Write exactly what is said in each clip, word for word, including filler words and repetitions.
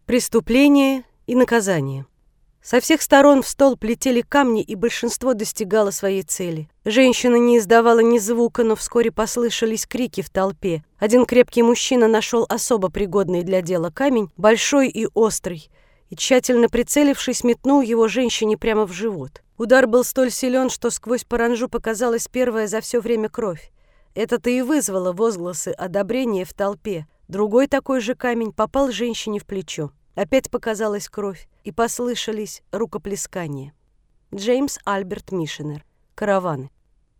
Преступление и наказание. Со всех сторон в стол летели камни, и большинство достигало своей цели. Женщина не издавала ни звука, но вскоре послышались крики в толпе. Один крепкий мужчина нашел особо пригодный для дела камень, большой и острый, и, тщательно прицелившись, метнул его женщине прямо в живот. Удар был столь силен, что сквозь паранжу показалась первая за все время кровь. Это-то и вызвало возгласы одобрения в толпе. Другой такой же камень попал женщине в плечо. Опять показалась кровь, и послышались рукоплескания. Джеймс Альберт Мишенер. Караваны.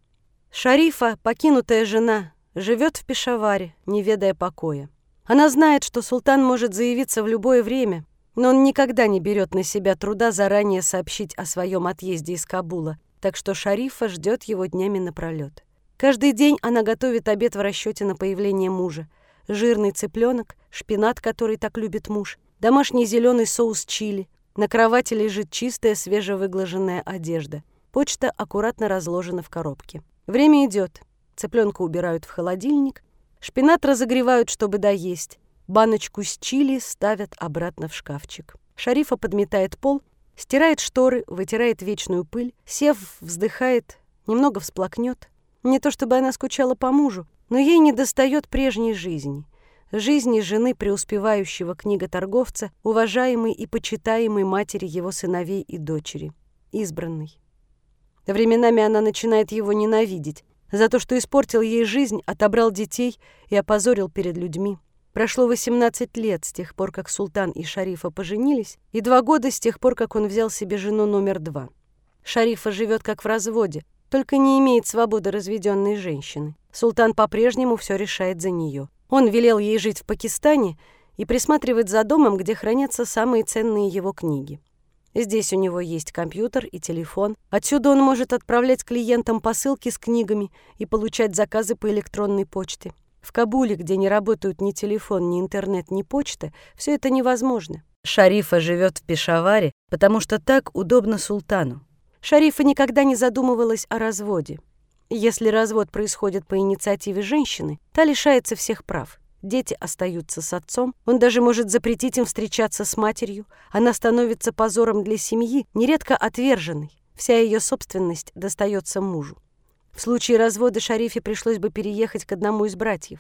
Шарифа, покинутая жена, живет в Пешаваре, не ведая покоя. Она знает, что султан может заявиться в любое время, но он никогда не берет на себя труда заранее сообщить о своем отъезде из Кабула, так что Шарифа ждет его днями напролет. Каждый день она готовит обед в расчете на появление мужа. Жирный цыпленок, шпинат, который так любит муж, домашний зеленый соус чили. На кровати лежит чистая, свежевыглаженная одежда. Почта аккуратно разложена в коробке. Время идет. Цыпленка убирают в холодильник. Шпинат разогревают, чтобы доесть. Баночку с чили ставят обратно в шкафчик. Шарифа подметает пол, стирает шторы, вытирает вечную пыль. Сев, вздыхает, немного всплакнет. Не то чтобы она скучала по мужу, но ей недостает прежней жизни. Жизни жены преуспевающего книготорговца, уважаемой и почитаемой матери его сыновей и дочери, избранной. Временами она начинает его ненавидеть за то, что испортил ей жизнь, отобрал детей и опозорил перед людьми. Прошло восемнадцать лет с тех пор, как султан и Шарифа поженились, и два года с тех пор, как он взял себе жену номер два. Шарифа живет как в разводе, только не имеет свободы разведенной женщины. Султан по-прежнему все решает за нее. Он велел ей жить в Пакистане и присматривать за домом, где хранятся самые ценные его книги. Здесь у него есть компьютер и телефон. Отсюда он может отправлять клиентам посылки с книгами и получать заказы по электронной почте. В Кабуле, где не работают ни телефон, ни интернет, ни почта, все это невозможно. Шарифа живет в Пешаваре, потому что так удобно султану. Шарифа никогда не задумывалась о разводе. Если развод происходит по инициативе женщины, та лишается всех прав. Дети остаются с отцом, он даже может запретить им встречаться с матерью. Она становится позором для семьи, нередко отверженной. Вся ее собственность достается мужу. В случае развода Шарифе пришлось бы переехать к одному из братьев.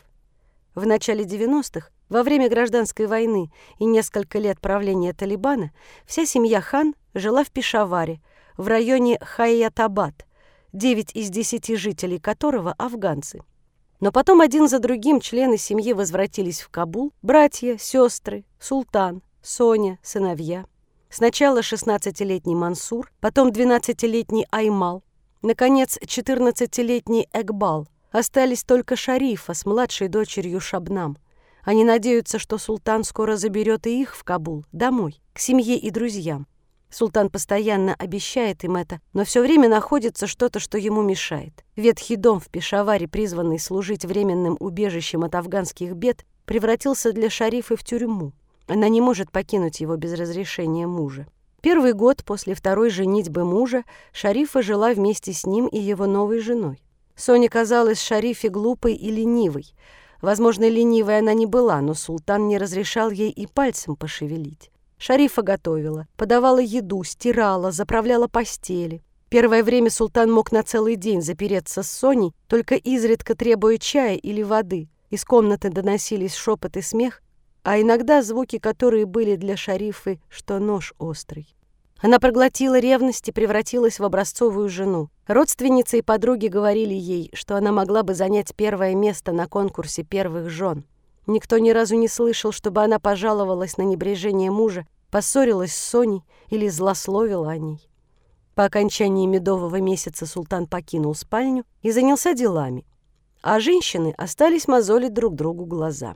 В начале девяностых, во время гражданской войны и несколько лет правления Талибана, вся семья хан жила в Пешаваре, в районе Хайятабад, девять из десяти жителей которого афганцы. Но потом один за другим члены семьи возвратились в Кабул: братья, сестры, султан, Соня, сыновья. Сначала шестнадцатилетний Мансур, потом двенадцатилетний Аймал, наконец четырнадцатилетний Экбал. Остались только Шарифа с младшей дочерью Шабнам. Они надеются, что султан скоро заберет и их в Кабул, домой, к семье и друзьям. Султан постоянно обещает им это, но все время находится что-то, что ему мешает. Ветхий дом в Пешаваре, призванный служить временным убежищем от афганских бед, превратился для Шарифы в тюрьму. Она не может покинуть его без разрешения мужа. Первый год после второй женитьбы мужа Шарифа жила вместе с ним и его новой женой. Соня казалась Шарифе глупой и ленивой. Возможно, ленивой она не была, но султан не разрешал ей и пальцем пошевелить. Шарифа готовила, подавала еду, стирала, заправляла постели. Первое время султан мог на целый день запереться с Соней, только изредка требуя чая или воды. Из комнаты доносились шепот и смех, а иногда звуки, которые были для Шарифы, что нож острый. Она проглотила ревность и превратилась в образцовую жену. Родственницы и подруги говорили ей, что она могла бы занять первое место на конкурсе первых жен. Никто ни разу не слышал, чтобы она пожаловалась на небрежение мужа, поссорилась с Соней или злословила о ней. По окончании медового месяца султан покинул спальню и занялся делами, а женщины остались мозолить друг другу глаза.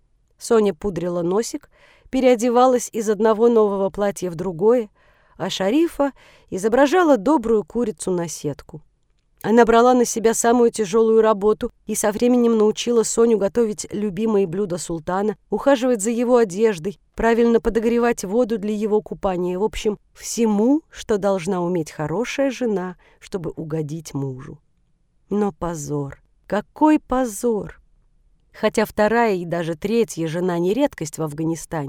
Соня пудрила носик, переодевалась из одного нового платья в другое, а Шарифа изображала добрую курицу на сетку. Она брала на себя самую тяжелую работу и со временем научила Соню готовить любимые блюда султана, ухаживать за его одеждой, правильно подогревать воду для его купания, в общем, всему, что должна уметь хорошая жена, чтобы угодить мужу. Но позор! Какой позор! Хотя вторая и даже третья жена не редкость в Афганистане,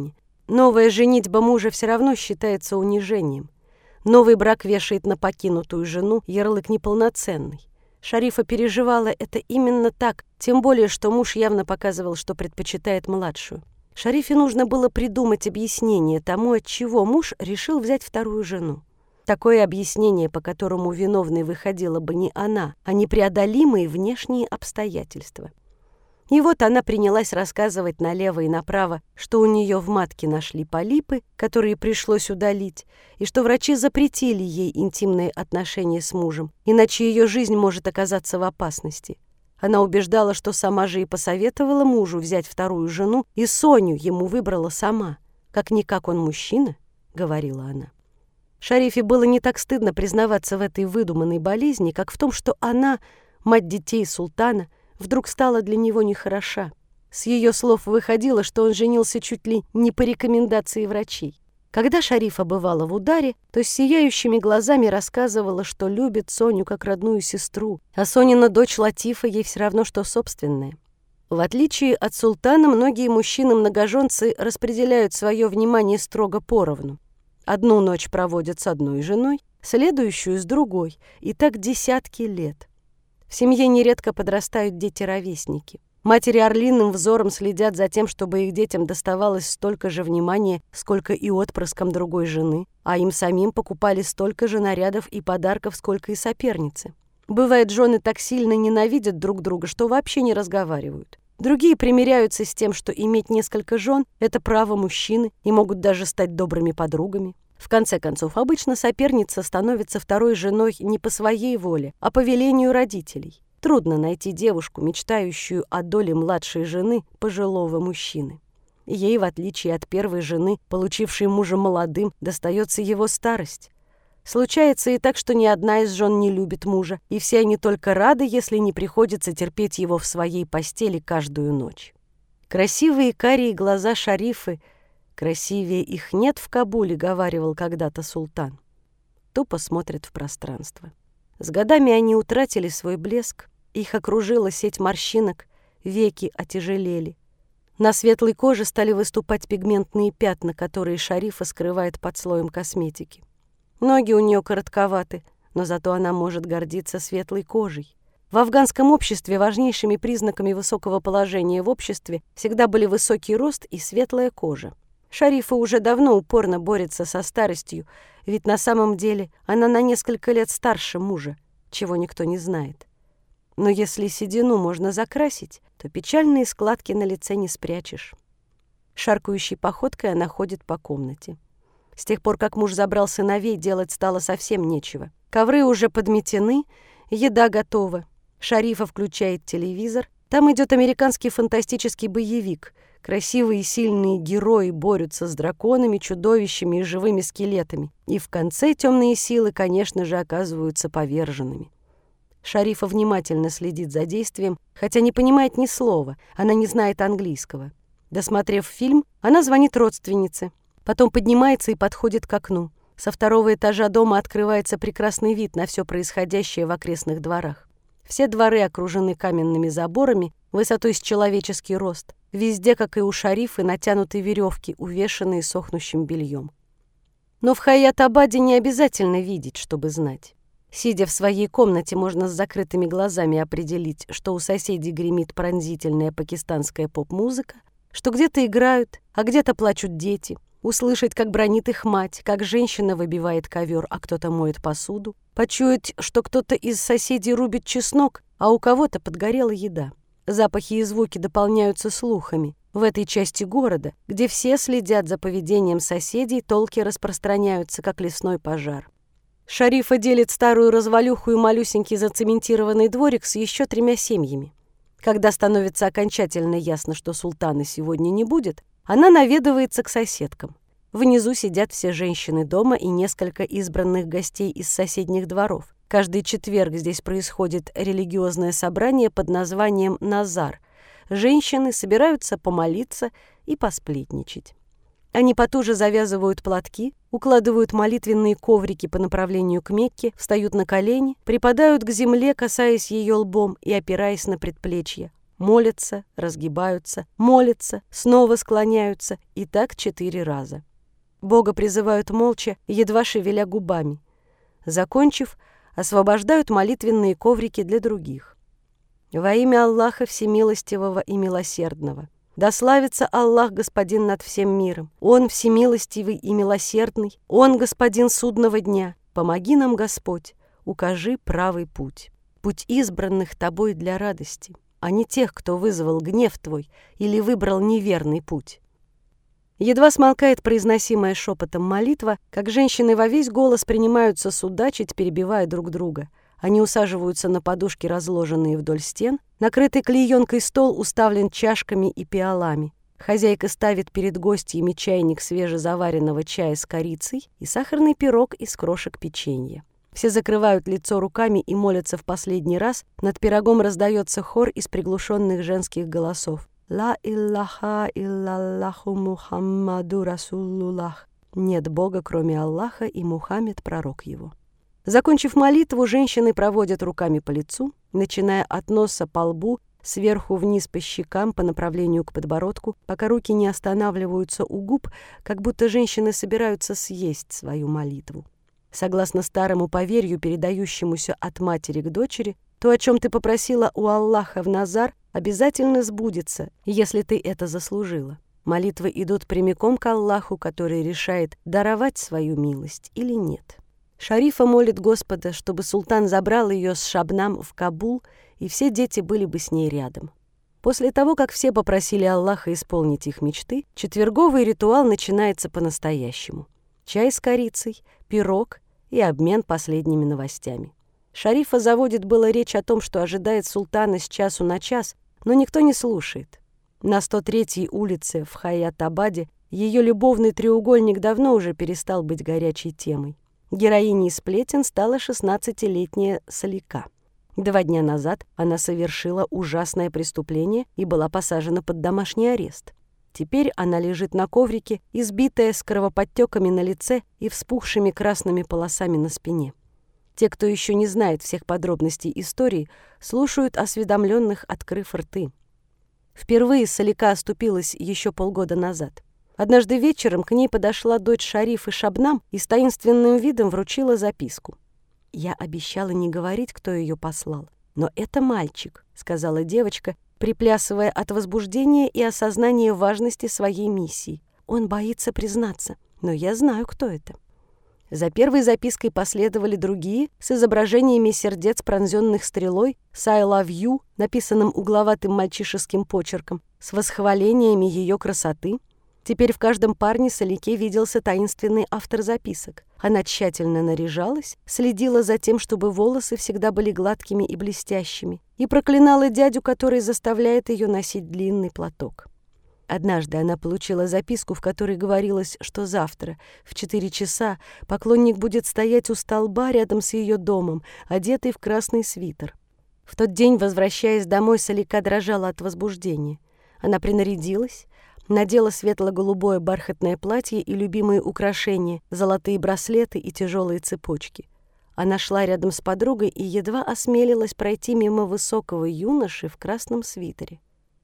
Новая женитьба мужа все равно считается унижением. Новый брак вешает на покинутую жену ярлык неполноценный. Шарифа переживала это именно так, тем более, что муж явно показывал, что предпочитает младшую. Шарифе нужно было придумать объяснение тому, отчего муж решил взять вторую жену. Такое объяснение, по которому виновной выходила бы не она, а непреодолимые внешние обстоятельства. И вот она принялась рассказывать налево и направо, что у нее в матке нашли полипы, которые пришлось удалить, и что врачи запретили ей интимные отношения с мужем, иначе ее жизнь может оказаться в опасности. Она убеждала, что сама же и посоветовала мужу взять вторую жену, и Соню ему выбрала сама. «Как-никак он мужчина», — говорила она. Шарифе было не так стыдно признаваться в этой выдуманной болезни, как в том, что она, мать детей султана, вдруг стала для него нехороша. С ее слов выходило, что он женился чуть ли не по рекомендации врачей. Когда Шарифа бывала в ударе, то с сияющими глазами рассказывала, что любит Соню как родную сестру, а Сонина дочь Латифа ей все равно, что собственная. В отличие от султана, многие мужчины-многоженцы распределяют свое внимание строго поровну. Одну ночь проводят с одной женой, следующую с другой, и так десятки лет. В семье нередко подрастают дети-ровесники. Матери орлиным взором следят за тем, чтобы их детям доставалось столько же внимания, сколько и отпрыскам другой жены, а им самим покупали столько же нарядов и подарков, сколько и соперницы. Бывает, жены так сильно ненавидят друг друга, что вообще не разговаривают. Другие примиряются с тем, что иметь несколько жен – это право мужчины, и могут даже стать добрыми подругами. В конце концов, обычно соперница становится второй женой не по своей воле, а по велению родителей. Трудно найти девушку, мечтающую о доле младшей жены пожилого мужчины. Ей, в отличие от первой жены, получившей мужа молодым, достается его старость. Случается и так, что ни одна из жен не любит мужа, и все они только рады, если не приходится терпеть его в своей постели каждую ночь. Красивые карие глаза Шарифы, красивее их нет в Кабуле, говаривал когда-то султан. Тупо смотрят в пространство. С годами они утратили свой блеск, их окружила сеть морщинок, веки отяжелели. На светлой коже стали выступать пигментные пятна, которые Шарифа скрывает под слоем косметики. Ноги у нее коротковаты, но зато она может гордиться светлой кожей. В афганском обществе важнейшими признаками высокого положения в обществе всегда были высокий рост и светлая кожа. Шарифа уже давно упорно борется со старостью, ведь на самом деле она на несколько лет старше мужа, чего никто не знает. Но если седину можно закрасить, то печальные складки на лице не спрячешь. Шаркающей походкой она ходит по комнате. С тех пор, как муж забрал сыновей, делать стало совсем нечего. Ковры уже подметены, еда готова. Шарифа включает телевизор. Там идет американский фантастический боевик. Красивые и сильные герои борются с драконами, чудовищами и живыми скелетами. И в конце темные силы, конечно же, оказываются поверженными. Шарифа внимательно следит за действием, хотя не понимает ни слова, она не знает английского. Досмотрев фильм, она звонит родственнице. Потом поднимается и подходит к окну. Со второго этажа дома открывается прекрасный вид на все происходящее в окрестных дворах. Все дворы окружены каменными заборами высотой с человеческий рост. Везде, как и у Шарифы, натянуты веревки, увешанные сохнущим бельем. Но в Хаят-Абаде не обязательно видеть, чтобы знать. Сидя в своей комнате, можно с закрытыми глазами определить, что у соседей гремит пронзительная пакистанская поп-музыка, что где-то играют, а где-то плачут дети, услышать, как бранит их мать, как женщина выбивает ковер, а кто-то моет посуду, почуять, что кто-то из соседей рубит чеснок, а у кого-то подгорела еда. Запахи и звуки дополняются слухами. В этой части города, где все следят за поведением соседей, толки распространяются, как лесной пожар. Шарифа делит старую развалюху и малюсенький зацементированный дворик с еще тремя семьями. Когда становится окончательно ясно, что султана сегодня не будет, она наведывается к соседкам. Внизу сидят все женщины дома и несколько избранных гостей из соседних дворов. Каждый четверг здесь происходит религиозное собрание под названием «Назар». Женщины собираются помолиться и посплетничать. Они потуже завязывают платки, укладывают молитвенные коврики по направлению к Мекке, встают на колени, припадают к земле, касаясь ее лбом и опираясь на предплечья. молятся, разгибаются, молятся, снова склоняются, и так четыре раза. Бога призывают молча, едва шевеля губами. Закончив, освобождают молитвенные коврики для других. Во имя Аллаха Всемилостивого и Милосердного. Да славится Аллах, Господин над всем миром. Он всемилостивый и милосердный. Он Господин судного дня. Помоги нам, Господь, укажи правый путь. Путь избранных Тобой для радости, а не тех, кто вызвал гнев Твой или выбрал неверный путь. Едва смолкает произносимая шепотом молитва, как женщины во весь голос принимаются судачить, перебивая друг друга. Они усаживаются на подушки, разложенные вдоль стен. Накрытый клеенкой стол уставлен чашками и пиалами. Хозяйка ставит перед гостьями чайник свежезаваренного чая с корицей и сахарный пирог из крошек печенья. Все закрывают лицо руками и молятся в последний раз. Над пирогом раздается хор из приглушенных женских голосов. «Ла иллаха иллаллаху Мухаммаду Расуллуллах». Нет Бога, кроме Аллаха, и Мухаммед — пророк его. Закончив молитву, женщины проводят руками по лицу, начиная от носа по лбу, сверху вниз по щекам по направлению к подбородку, пока руки не останавливаются у губ, как будто женщины собираются съесть свою молитву. Согласно старому поверью, передающемуся от матери к дочери, то, о чем ты попросила у Аллаха в назар, обязательно сбудется, если ты это заслужила. Молитвы идут прямиком к Аллаху, который решает, даровать свою милость или нет. Шарифа молит Господа, чтобы султан забрал ее с Шабнам в Кабул, и все дети были бы с ней рядом. После того, как все попросили Аллаха исполнить их мечты, четверговый ритуал начинается по-настоящему. Чай с корицей, пирог и обмен последними новостями. Шарифа заводит было речь о том, что ожидает султана с часу на час, но никто не слушает. На сто третьей улице в Хаят-Абаде ее любовный треугольник давно уже перестал быть горячей темой. Героиней сплетен стала шестнадцатилетняя Салика. Два дня назад она совершила ужасное преступление и была посажена под домашний арест. Теперь она лежит на коврике, избитая, с кровоподтеками на лице и вспухшими красными полосами на спине. Те, кто еще не знает всех подробностей истории, слушают осведомленных, открыв рты. Впервые Салика оступилась еще полгода назад. Однажды вечером к ней подошла дочь Шарифа Шабнам и с таинственным видом вручила записку. «Я обещала не говорить, кто ее послал, но это мальчик», — сказала девочка, приплясывая от возбуждения и осознания важности своей миссии. «Он боится признаться, но я знаю, кто это». За первой запиской последовали другие с изображениями сердец, пронзенных стрелой, с «I love you», написанным угловатым мальчишеским почерком, с восхвалениями ее красоты. Теперь в каждом парне Салике виделся таинственный автор записок. Она тщательно наряжалась, следила за тем, чтобы волосы всегда были гладкими и блестящими, и проклинала дядю, который заставляет ее носить длинный платок. Однажды она получила записку, в которой говорилось, что завтра в четыре часа поклонник будет стоять у столба рядом с ее домом, одетый в красный свитер. В тот день, возвращаясь домой, Салика дрожала от возбуждения. Она принарядилась, надела светло-голубое бархатное платье и любимые украшения, золотые браслеты и тяжелые цепочки. Она шла рядом с подругой и едва осмелилась пройти мимо высокого юноши в красном свитере.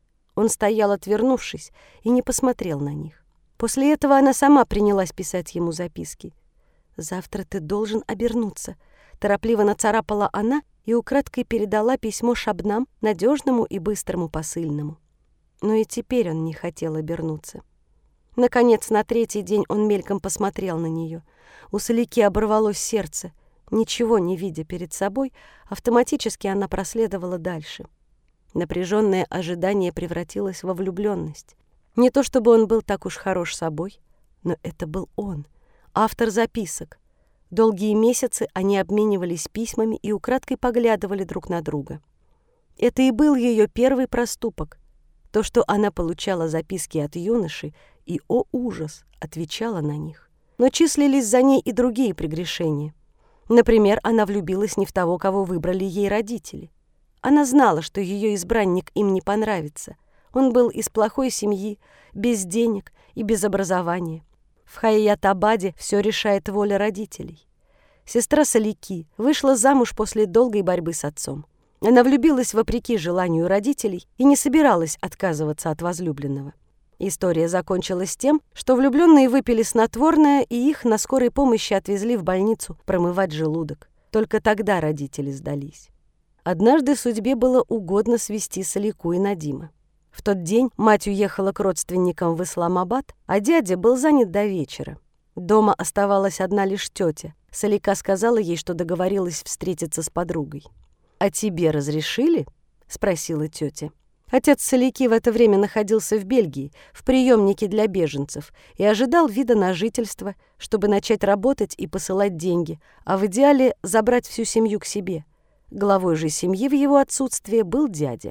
Он стоял, отвернувшись, и не посмотрел на них. После этого она сама принялась писать ему записки. «Завтра ты должен обернуться», — торопливо нацарапала она и украдкой передала письмо Шабнам, надежному и быстрому посыльному. Но и теперь он не хотел обернуться. Наконец, на третий день он мельком посмотрел на нее. У Салики оборвалось сердце. Ничего не видя перед собой, автоматически она проследовала дальше. Напряженное ожидание превратилось во влюбленность. Не то чтобы он был так уж хорош собой, но это был он, автор записок. Долгие месяцы они обменивались письмами и украдкой поглядывали друг на друга. Это и был ее первый проступок. То, что она получала записки от юноши, и, о ужас, отвечала на них. Но числились за ней и другие прегрешения. Например, она влюбилась не в того, кого выбрали ей родители. Она знала, что ее избранник им не понравится. Он был из плохой семьи, без денег и без образования. В Хаят-Абаде все решает воля родителей. Сестра Салики вышла замуж после долгой борьбы с отцом. Она влюбилась вопреки желанию родителей и не собиралась отказываться от возлюбленного. История закончилась тем, что влюбленные выпили снотворное, и их на скорой помощи отвезли в больницу промывать желудок. Только тогда родители сдались. Однажды судьбе было угодно свести Салику и Надима. В тот день мать уехала к родственникам в Исламабад, а дядя был занят до вечера. Дома оставалась одна лишь тетя. Салика сказала ей, что договорилась встретиться с подругой. «А тебе разрешили?» — спросила тетя. Отец Салики в это время находился в Бельгии, в приемнике для беженцев, и ожидал вида на жительство, чтобы начать работать и посылать деньги, а в идеале забрать всю семью к себе. Главой же семьи в его отсутствие был дядя.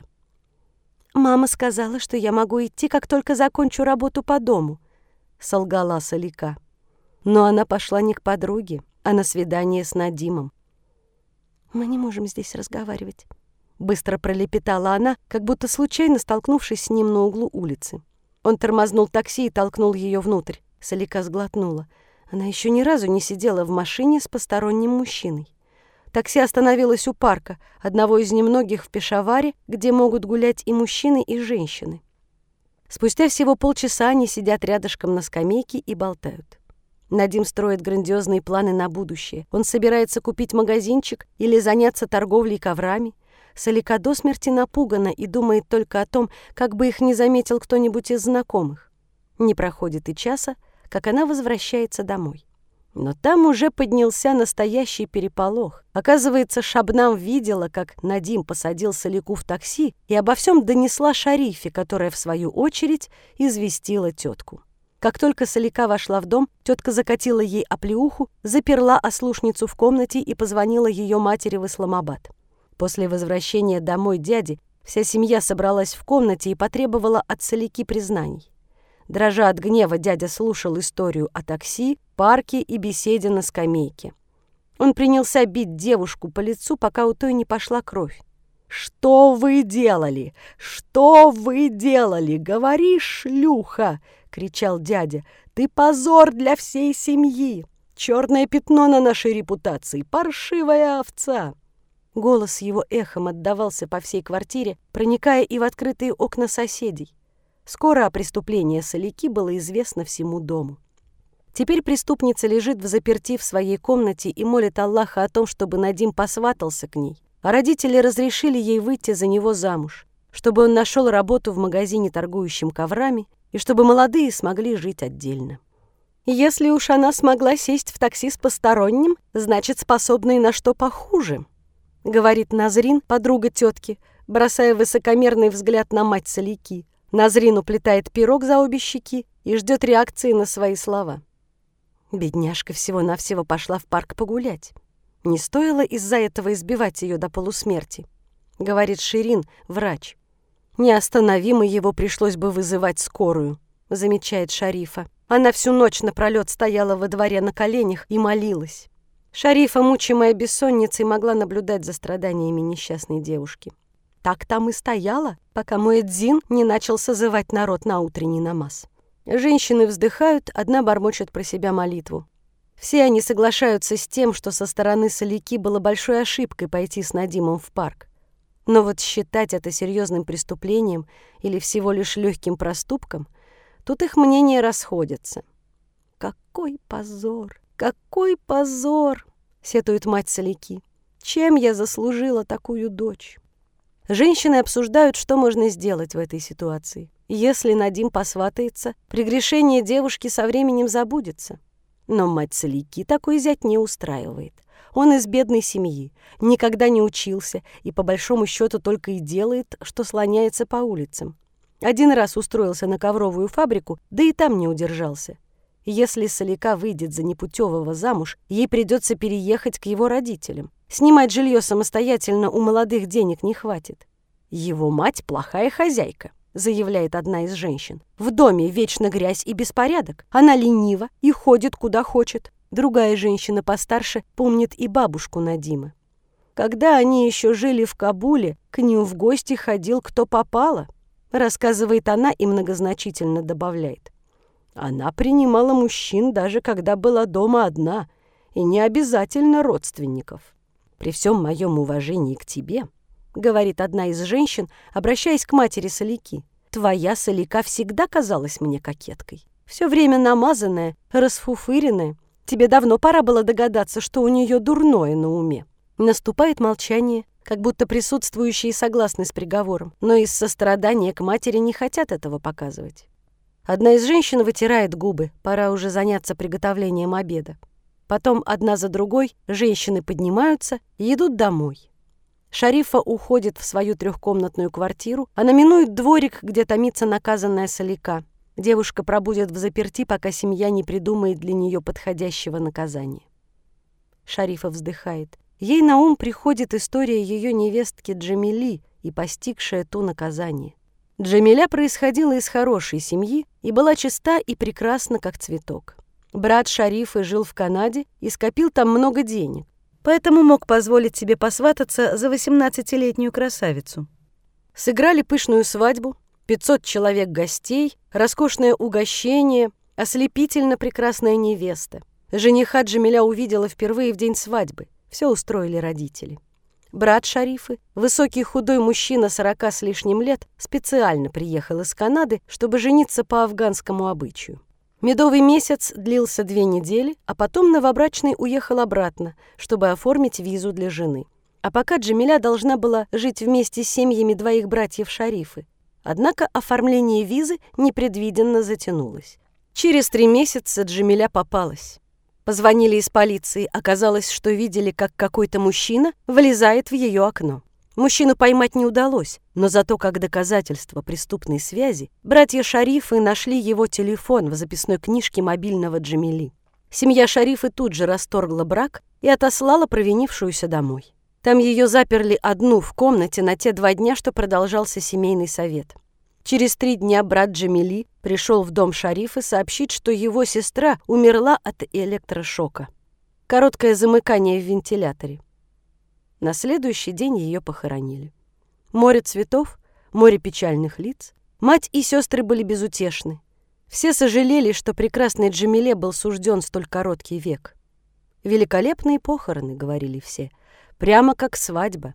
«Мама сказала, что я могу идти, как только закончу работу по дому», — солгала Салика. Но она пошла не к подруге, а на свидание с Надимом. «Мы не можем здесь разговаривать», — быстро пролепетала она, как будто случайно столкнувшись с ним на углу улицы. Он тормознул такси и толкнул ее внутрь. Салика сглотнула. Она еще ни разу не сидела в машине с посторонним мужчиной. Такси остановилось у парка, одного из немногих в Пешаваре, где могут гулять и мужчины, и женщины. Спустя всего полчаса они сидят рядышком на скамейке и болтают. Надим строит грандиозные планы на будущее. Он собирается купить магазинчик или заняться торговлей коврами. Салика до смерти напугана и думает только о том, как бы их не заметил кто-нибудь из знакомых. Не проходит и часа, как она возвращается домой. Но там уже поднялся настоящий переполох. Оказывается, Шабнам видела, как Надим посадил Салику в такси и обо всем донесла Шарифе, которая, в свою очередь, известила тетку. Как только Салика вошла в дом, тетка закатила ей оплеуху, заперла ослушницу в комнате и позвонила ее матери в Исламабад. После возвращения домой дяди вся семья собралась в комнате и потребовала от Салики признаний. Дрожа от гнева, дядя слушал историю о такси, парке и беседе на скамейке. Он принялся бить девушку по лицу, пока у той не пошла кровь. «Что вы делали? Что вы делали? Говори, шлюха!» — кричал дядя. «Ты позор для всей семьи! Черное пятно на нашей репутации! Паршивая овца!» Голос его эхом отдавался по всей квартире, проникая и в открытые окна соседей. Скоро о преступлении Салики было известно всему дому. Теперь преступница лежит взаперти в своей комнате и молит Аллаха о том, чтобы Надим посватался к ней, а родители разрешили ей выйти за него замуж, чтобы он нашел работу в магазине, торгующем коврами, и чтобы молодые смогли жить отдельно. Если уж она смогла сесть в такси с посторонним, значит, способна и на что похуже, — говорит Назрин, подруга тетки, бросая высокомерный взгляд на мать Салики. Назрин уплетает пирог за обе щеки и ждет реакции на свои слова. Бедняжка всего-навсего пошла в парк погулять. Не стоило из-за этого избивать ее до полусмерти, — говорит Ширин, врач. Неостановимо его пришлось бы вызывать скорую, — замечает Шарифа. Она всю ночь напролет стояла во дворе на коленях и молилась. Шарифа, мучимая бессонницей, могла наблюдать за страданиями несчастной девушки. Так там и стояла, пока муэдзин не начал созывать народ на утренний намаз. Женщины вздыхают, одна бормочет про себя молитву. Все они соглашаются с тем, что со стороны Салики было большой ошибкой пойти с Надимом в парк. Но вот считать это серьезным преступлением или всего лишь легким проступком, тут их мнения расходятся. «Какой позор! Какой позор!» — сетует мать Салики. «Чем я заслужила такую дочь?» Женщины обсуждают, что можно сделать в этой ситуации. Если Надим посватается, прегрешение девушки со временем забудется. Но мать Салики такой зять не устраивает. Он из бедной семьи, никогда не учился и по большому счету только и делает, что слоняется по улицам. Один раз устроился на ковровую фабрику, да и там не удержался. Если Салика выйдет за непутевого замуж, ей придется переехать к его родителям. Снимать жилье самостоятельно у молодых денег не хватит. «Его мать плохая хозяйка», — заявляет одна из женщин. «В доме вечно грязь и беспорядок. Она ленива и ходит куда хочет». Другая женщина постарше помнит и бабушку Надима. Когда они еще жили в Кабуле, к ним в гости ходил кто попало, рассказывает она и многозначительно добавляет. Она принимала мужчин, даже когда была дома одна, и не обязательно родственников. При всем моем уважении к тебе, говорит одна из женщин, обращаясь к матери Салики. «Твоя Салика всегда казалась мне кокеткой. Все время намазанная, расфуфыренная. Тебе давно пора было догадаться, что у нее дурное на уме». Наступает молчание, как будто присутствующие согласны с приговором, но из сострадания к матери не хотят этого показывать. Одна из женщин вытирает губы, пора уже заняться приготовлением обеда. Потом одна за другой женщины поднимаются и идут домой. Шарифа уходит в свою трехкомнатную квартиру, она минует дворик, где томится наказанная Салика. Девушка пробудет в заперти, пока семья не придумает для нее подходящего наказания. Шарифа вздыхает. Ей на ум приходит история ее невестки Джамили и постигшее ту наказание. Джамиля происходила из хорошей семьи и была чиста и прекрасна, как цветок. Брат Шарифы жил в Канаде и скопил там много денег, поэтому мог позволить себе посвататься за восемнадцатилетнюю красавицу. Сыграли пышную свадьбу, пятьсот человек гостей, роскошное угощение, ослепительно прекрасная невеста. Жениха Джамиля увидела впервые в день свадьбы. Все устроили родители. Брат Шарифы, высокий худой мужчина сорока с лишним лет, специально приехал из Канады, чтобы жениться по афганскому обычаю. Медовый месяц длился две недели, а потом новобрачный уехал обратно, чтобы оформить визу для жены. А пока Джамиля должна была жить вместе с семьями двоих братьев Шарифы. Однако оформление визы непредвиденно затянулось. Через три месяца Джамиля попалась. Позвонили из полиции, оказалось, что видели, как какой-то мужчина влезает в ее окно. Мужчину поймать не удалось, но зато как доказательство преступной связи братья Шарифы нашли его телефон в записной книжке мобильного Джамили. Семья Шарифы тут же расторгла брак и отослала провинившуюся домой. Там ее заперли одну в комнате на те два дня, что продолжался семейный совет. Через три дня брат Джамили пришел в дом Шарифы сообщить, что его сестра умерла от электрошока. Короткое замыкание в вентиляторе. На следующий день ее похоронили. Море цветов, море печальных лиц. Мать и сестры были безутешны. Все сожалели, что прекрасный Джамиле был сужден столь короткий век. «Великолепные похороны», — говорили все, — «прямо как свадьба».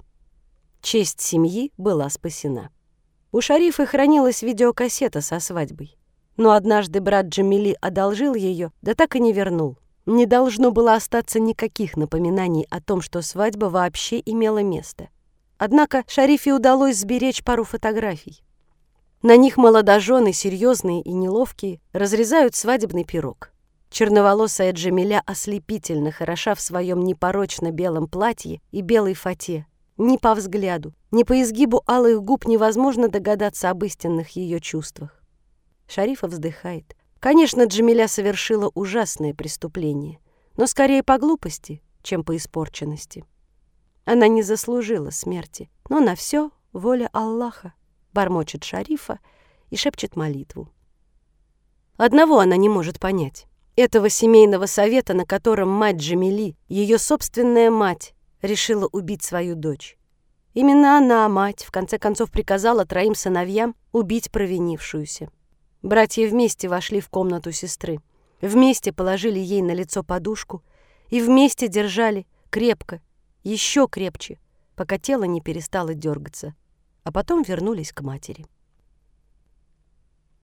Честь семьи была спасена. У Шарифы хранилась видеокассета со свадьбой. Но однажды брат Джамили одолжил ее, да так и не вернул. Не должно было остаться никаких напоминаний о том, что свадьба вообще имела место. Однако Шарифе удалось сберечь пару фотографий. На них молодожены, серьезные и неловкие, разрезают свадебный пирог. Черноволосая Джамиля ослепительно хороша в своем непорочно белом платье и белой фате. Ни по взгляду, ни по изгибу алых губ невозможно догадаться об истинных ее чувствах. Шарифа вздыхает. Конечно, Джамиля совершила ужасное преступление, но скорее по глупости, чем по испорченности. Она не заслужила смерти, но на все воля Аллаха, бормочет Шарифа и шепчет молитву. Одного она не может понять. Этого семейного совета, на котором мать Джамили, ее собственная мать, решила убить свою дочь. Именно она, мать, в конце концов приказала троим сыновьям убить провинившуюся. Братья вместе вошли в комнату сестры, вместе положили ей на лицо подушку и вместе держали крепко, еще крепче, пока тело не перестало дергаться, а потом вернулись к матери.